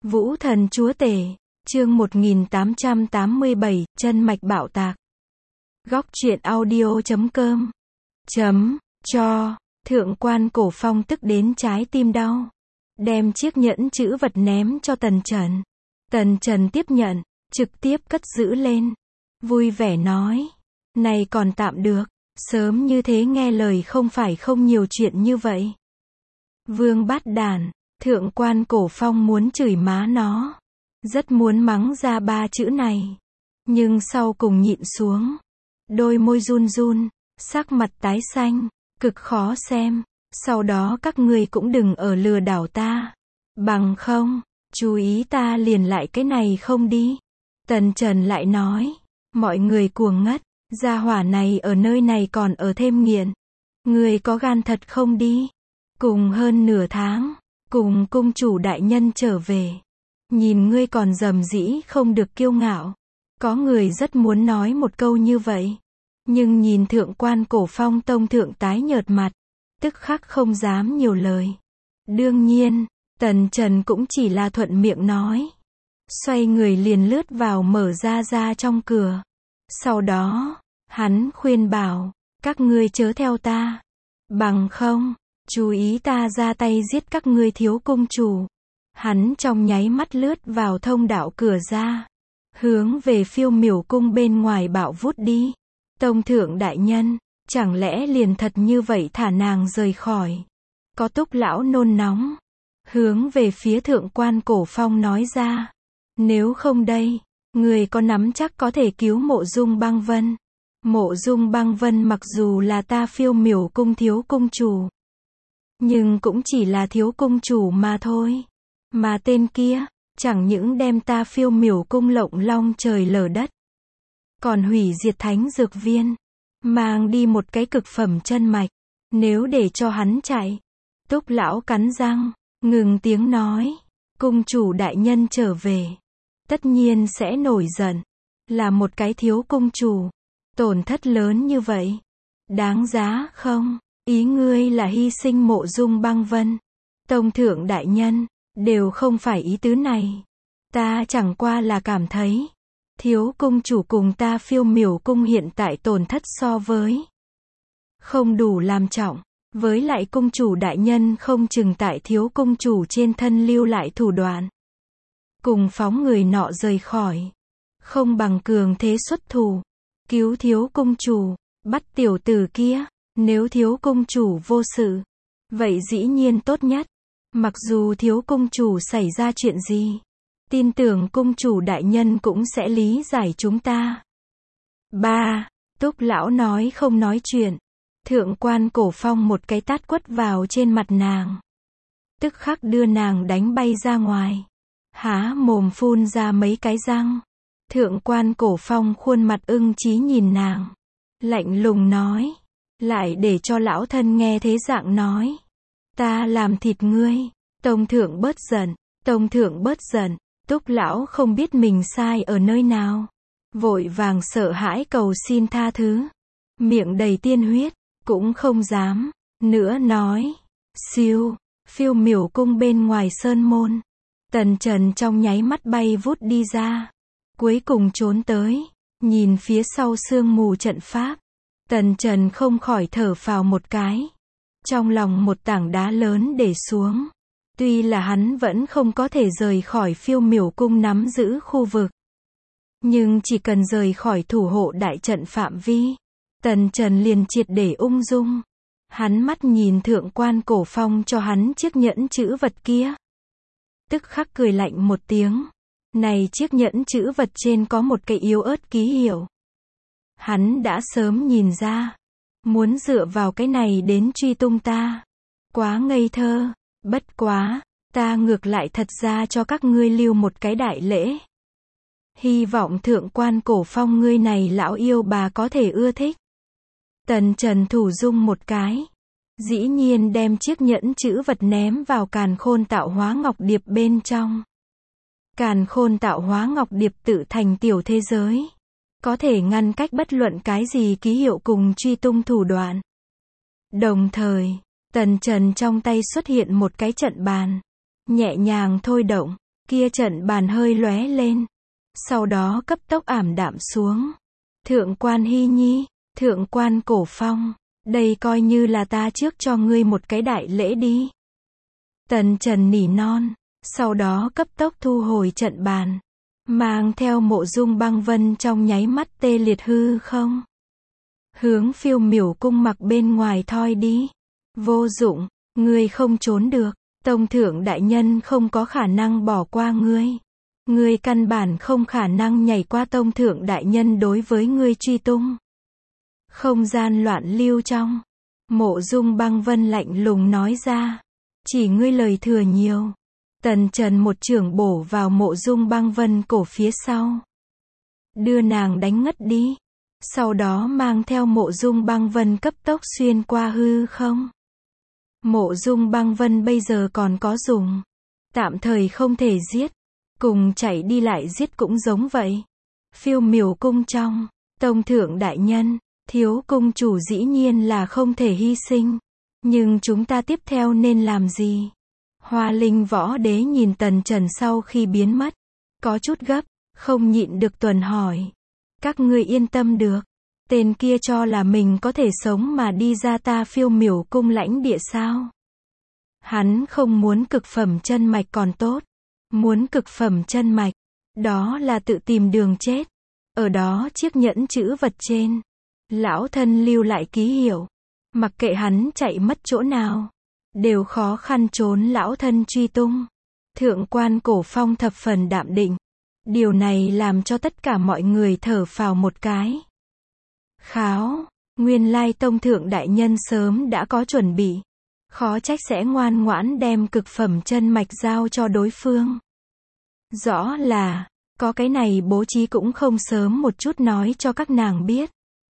Vũ thần chúa tể, chương 1887, chân mạch bạo tạc. Góc truyện audio.com cho, thượng quan Cổ Phong tức đến trái tim đau. Đem chiếc nhẫn chữ vật ném cho Tần Trần. Tần Trần tiếp nhận, trực tiếp cất giữ lên. Vui vẻ nói, này còn tạm được, sớm như thế nghe lời không phải không nhiều chuyện như vậy. Vương bát đản, thượng quan Cổ Phong muốn chửi má nó. Rất muốn mắng ra ba chữ này. Nhưng sau cùng nhịn xuống. Đôi môi run run, sắc mặt tái xanh, cực khó xem. Sau đó các ngươi cũng đừng ở lừa đảo ta. Bằng không, chú ý ta liền lại cái này không đi. Tần Trần lại nói, mọi người cuồng ngất, gia hỏa này ở nơi này còn ở thêm nghiện. Ngươi có gan thật không đi. Cùng hơn nửa tháng, cùng cung chủ đại nhân trở về. Nhìn ngươi còn rầm rĩ không được kiêu ngạo. Có người rất muốn nói một câu như vậy. Nhưng nhìn thượng quan Cổ Phong tông thượng tái nhợt mặt. Tức khắc không dám nhiều lời. Đương nhiên, Tần Trần cũng chỉ là thuận miệng nói. Xoay người liền lướt vào mở ra trong cửa. Sau đó, hắn khuyên bảo, các ngươi chớ theo ta. Bằng không, chú ý ta ra tay giết các ngươi thiếu cung chủ. Hắn trong nháy mắt lướt vào thông đạo cửa ra. Hướng về Phiêu Miểu cung bên ngoài bạo vút đi. Tông thượng đại nhân, chẳng lẽ liền thật như vậy thả nàng rời khỏi. Có Túc lão nôn nóng. Hướng về phía thượng quan Cổ Phong nói ra. Nếu không đây, người có nắm chắc có thể cứu Mộ Dung Băng Vân. Mộ Dung Băng Vân mặc dù là ta Phiêu Miểu cung thiếu cung chủ. Nhưng cũng chỉ là thiếu cung chủ mà thôi. Mà tên kia, chẳng những đem ta Phiêu Miểu cung lộng long trời lở đất. Còn hủy diệt thánh dược viên. Mang đi một cái cực phẩm chân mạch. Nếu để cho hắn chạy. Túc lão cắn răng, ngừng tiếng nói. Cung chủ đại nhân trở về. Tất nhiên sẽ nổi giận. Là một cái thiếu cung chủ. Tổn thất lớn như vậy. Đáng giá không? Ý ngươi là hy sinh Mộ Dung Băng Vân. Tông thượng đại nhân, đều không phải ý tứ này. Ta chẳng qua là cảm thấy. Thiếu cung chủ cùng ta Phiêu Miểu cung hiện tại tổn thất so với. Không đủ làm trọng. Với lại cung chủ đại nhân không chừng tại thiếu cung chủ trên thân lưu lại thủ đoạn. Cùng phóng người nọ rời khỏi. Không bằng cường thế xuất thủ. Cứu thiếu cung chủ. Bắt tiểu tử kia. Nếu thiếu cung chủ vô sự. Vậy dĩ nhiên tốt nhất. Mặc dù thiếu cung chủ xảy ra chuyện gì. Tin tưởng cung chủ đại nhân cũng sẽ lý giải chúng ta. 3. Túc lão nói không nói chuyện. Thượng quan Cổ Phong một cái tát quất vào trên mặt nàng. Tức khắc đưa nàng đánh bay ra ngoài. Há mồm phun ra mấy cái răng. Thượng quan Cổ Phong khuôn mặt ưng chí nhìn nàng. Lạnh lùng nói. Lại để cho lão thân nghe thế dạng nói. Ta làm thịt ngươi. Tông thượng bớt giận. Tông thượng bớt giận. Túc lão không biết mình sai ở nơi nào. Vội vàng sợ hãi cầu xin tha thứ. Miệng đầy tiên huyết. Cũng không dám. Nữa nói. Siêu. Phiêu Miểu cung bên ngoài sơn môn. Tần Trần trong nháy mắt bay vút đi ra. Cuối cùng trốn tới. Nhìn phía sau sương mù trận pháp. Tần Trần không khỏi thở phào một cái. Trong lòng một tảng đá lớn để xuống. Tuy là hắn vẫn không có thể rời khỏi Phiêu Miểu cung nắm giữ khu vực. Nhưng chỉ cần rời khỏi thủ hộ đại trận phạm vi. Tần Trần liền triệt để ung dung. Hắn mắt nhìn thượng quan Cổ Phong cho hắn chiếc nhẫn chữ vật kia. Tức khắc cười lạnh một tiếng. Này chiếc nhẫn chữ vật trên có một cái yếu ớt ký hiệu. Hắn đã sớm nhìn ra. Muốn dựa vào cái này đến truy tung ta. Quá ngây thơ. Bất quá, ta ngược lại thật ra cho các ngươi lưu một cái đại lễ. Hy vọng thượng quan Cổ Phong ngươi này lão yêu bà có thể ưa thích. Tần Trần thủ dung một cái. Dĩ nhiên đem chiếc nhẫn chữ vật ném vào càn khôn tạo hóa ngọc điệp bên trong. Càn khôn tạo hóa ngọc điệp tự thành tiểu thế giới. Có thể ngăn cách bất luận cái gì ký hiệu cùng truy tung thủ đoạn. Đồng thời, Tần Trần trong tay xuất hiện một cái trận bàn. Nhẹ nhàng thôi động. Kia trận bàn hơi lóe lên, sau đó cấp tốc ảm đạm xuống. Thượng quan Hy Nhi, thượng quan Cổ Phong, đây coi như là ta trước cho ngươi một cái đại lễ đi. Tần Trần nỉ non, sau đó cấp tốc thu hồi trận bàn, mang theo Mộ Dung Băng Vân trong nháy mắt tê liệt hư không. Hướng Phiêu Miểu cung mặc bên ngoài thoi đi. Vô dụng, ngươi không trốn được, Tông thượng đại nhân không có khả năng bỏ qua ngươi. Ngươi căn bản không khả năng nhảy qua Tông thượng đại nhân đối với ngươi truy tung. Không gian loạn lưu trong, Mộ Dung Băng Vân lạnh lùng nói ra. Chỉ ngươi lời thừa nhiều. Tần Trần một chưởng bổ vào Mộ Dung Băng Vân cổ phía sau. Đưa nàng đánh ngất đi. Sau đó mang theo Mộ Dung Băng Vân cấp tốc xuyên qua hư không. Mộ Dung Băng Vân bây giờ còn có dùng. Tạm thời không thể giết. Cùng chạy đi lại giết cũng giống vậy. Phiêu Miểu cung trong, Tông thượng đại nhân, thiếu cung chủ dĩ nhiên là không thể hy sinh. Nhưng chúng ta tiếp theo nên làm gì? Hoa Linh Võ Đế nhìn Tần Trần sau khi biến mất. Có chút gấp, không nhịn được tuần hỏi. Các ngươi yên tâm được. Tên kia cho là mình có thể sống mà đi ra ta Phiêu Miểu cung lãnh địa sao? Hắn không muốn cực phẩm chân mạch còn tốt. Muốn cực phẩm chân mạch, đó là tự tìm đường chết. Ở đó chiếc nhẫn chữ vật trên, lão thân lưu lại ký hiệu. Mặc kệ hắn chạy mất chỗ nào, đều khó khăn trốn lão thân truy tung. Thượng quan Cổ Phong thập phần đạm định. Điều này làm cho tất cả mọi người thở phào một cái. Kháo, nguyên lai Tông thượng đại nhân sớm đã có chuẩn bị. Khó trách sẽ ngoan ngoãn đem cực phẩm chân mạch giao cho đối phương. Rõ là, có cái này bố trí cũng không sớm một chút nói cho các nàng biết.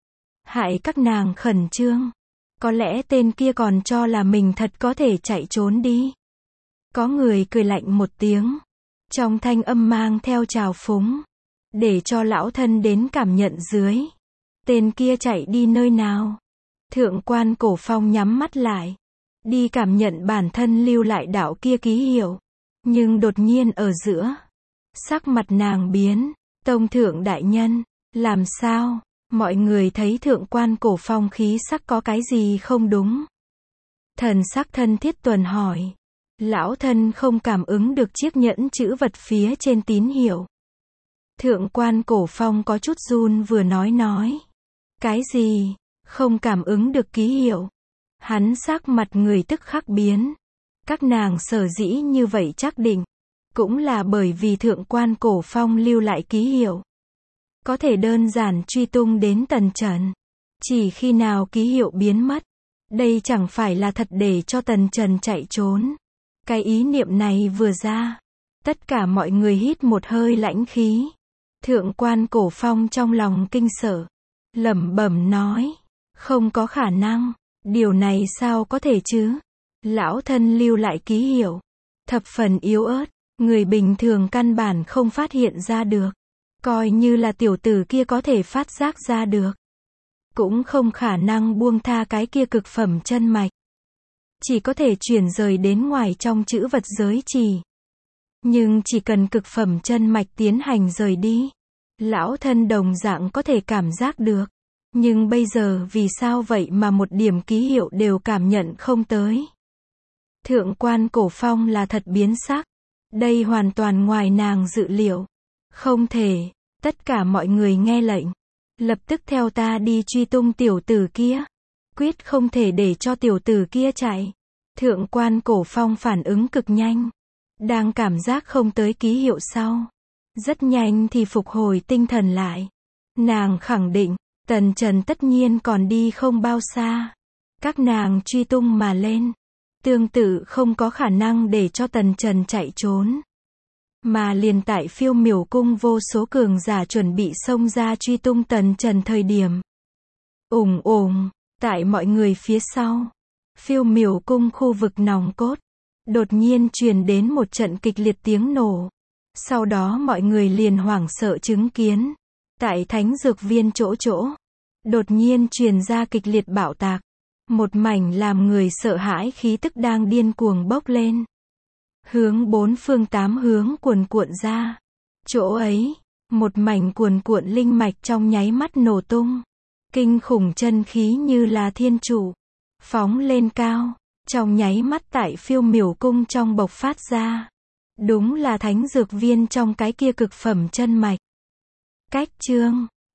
Hại các nàng khẩn trương. Có lẽ tên kia còn cho là mình thật có thể chạy trốn đi. Có người cười lạnh một tiếng. Trong thanh âm mang theo trào phúng. Để cho lão thân đến cảm nhận dưới. Tên kia chạy đi nơi nào? Thượng quan Cổ Phong nhắm mắt lại. Đi cảm nhận bản thân lưu lại đạo kia ký hiệu. Nhưng đột nhiên ở giữa. Sắc mặt nàng biến. Tông thượng đại nhân. Làm sao? Mọi người thấy thượng quan Cổ Phong khí sắc có cái gì không đúng. Thần sắc thân thiết tuần hỏi. Lão thân không cảm ứng được chiếc nhẫn chữ vật phía trên tín hiệu. Thượng quan Cổ Phong có chút run vừa nói. Cái gì? Không cảm ứng được ký hiệu. Hắn sắc mặt người tức khắc biến. Các nàng sở dĩ như vậy chắc định. Cũng là bởi vì thượng quan Cổ Phong lưu lại ký hiệu. Có thể đơn giản truy tung đến Tần Trần. Chỉ khi nào ký hiệu biến mất. Đây chẳng phải là thật để cho Tần Trần chạy trốn. Cái ý niệm này vừa ra. Tất cả mọi người hít một hơi lãnh khí. Thượng quan Cổ Phong trong lòng kinh sợ. Lẩm bẩm nói. Không có khả năng. Điều này sao có thể chứ? Lão thân lưu lại ký hiệu. Thập phần yếu ớt. Người bình thường căn bản không phát hiện ra được. Coi như là tiểu tử kia có thể phát giác ra được. Cũng không khả năng buông tha cái kia cực phẩm chân mạch. Chỉ có thể chuyển rời đến ngoài trong chữ vật giới trì. Nhưng chỉ cần cực phẩm chân mạch tiến hành rời đi. Lão thân đồng dạng có thể cảm giác được. Nhưng bây giờ vì sao vậy mà một điểm ký hiệu đều cảm nhận không tới. Thượng quan Cổ Phong là thật biến sắc. Đây hoàn toàn ngoài nàng dự liệu. Không thể, tất cả mọi người nghe lệnh. Lập tức theo ta đi truy tung tiểu tử kia. Quyết không thể để cho tiểu tử kia chạy. Thượng quan Cổ Phong phản ứng cực nhanh. Đang cảm giác không tới ký hiệu sau. Rất nhanh thì phục hồi tinh thần lại. Nàng khẳng định, Tần Trần tất nhiên còn đi không bao xa. Các nàng truy tung mà lên. Tương tự không có khả năng để cho Tần Trần chạy trốn. Mà liền tại Phiêu Miểu cung vô số cường giả chuẩn bị xông ra truy tung Tần Trần thời điểm. Ùng ùng, tại mọi người phía sau. Phiêu Miểu cung khu vực nòng cốt. Đột nhiên truyền đến một trận kịch liệt tiếng nổ. Sau đó mọi người liền hoảng sợ chứng kiến. Tại thánh dược viên chỗ. Đột nhiên truyền ra kịch liệt bạo tạc. Một mảnh làm người sợ hãi khí tức đang điên cuồng bốc lên. hướng bốn phương tám hướng cuồn cuộn ra. Chỗ ấy, một mảnh cuồn cuộn linh mạch trong nháy mắt nổ tung. Kinh khủng chân khí như là thiên trụ, phóng lên cao, trong nháy mắt tại phiêu miểu cung trong bộc phát ra. Đúng là thánh dược viên trong cái kia cực phẩm chân mạch. Cách chương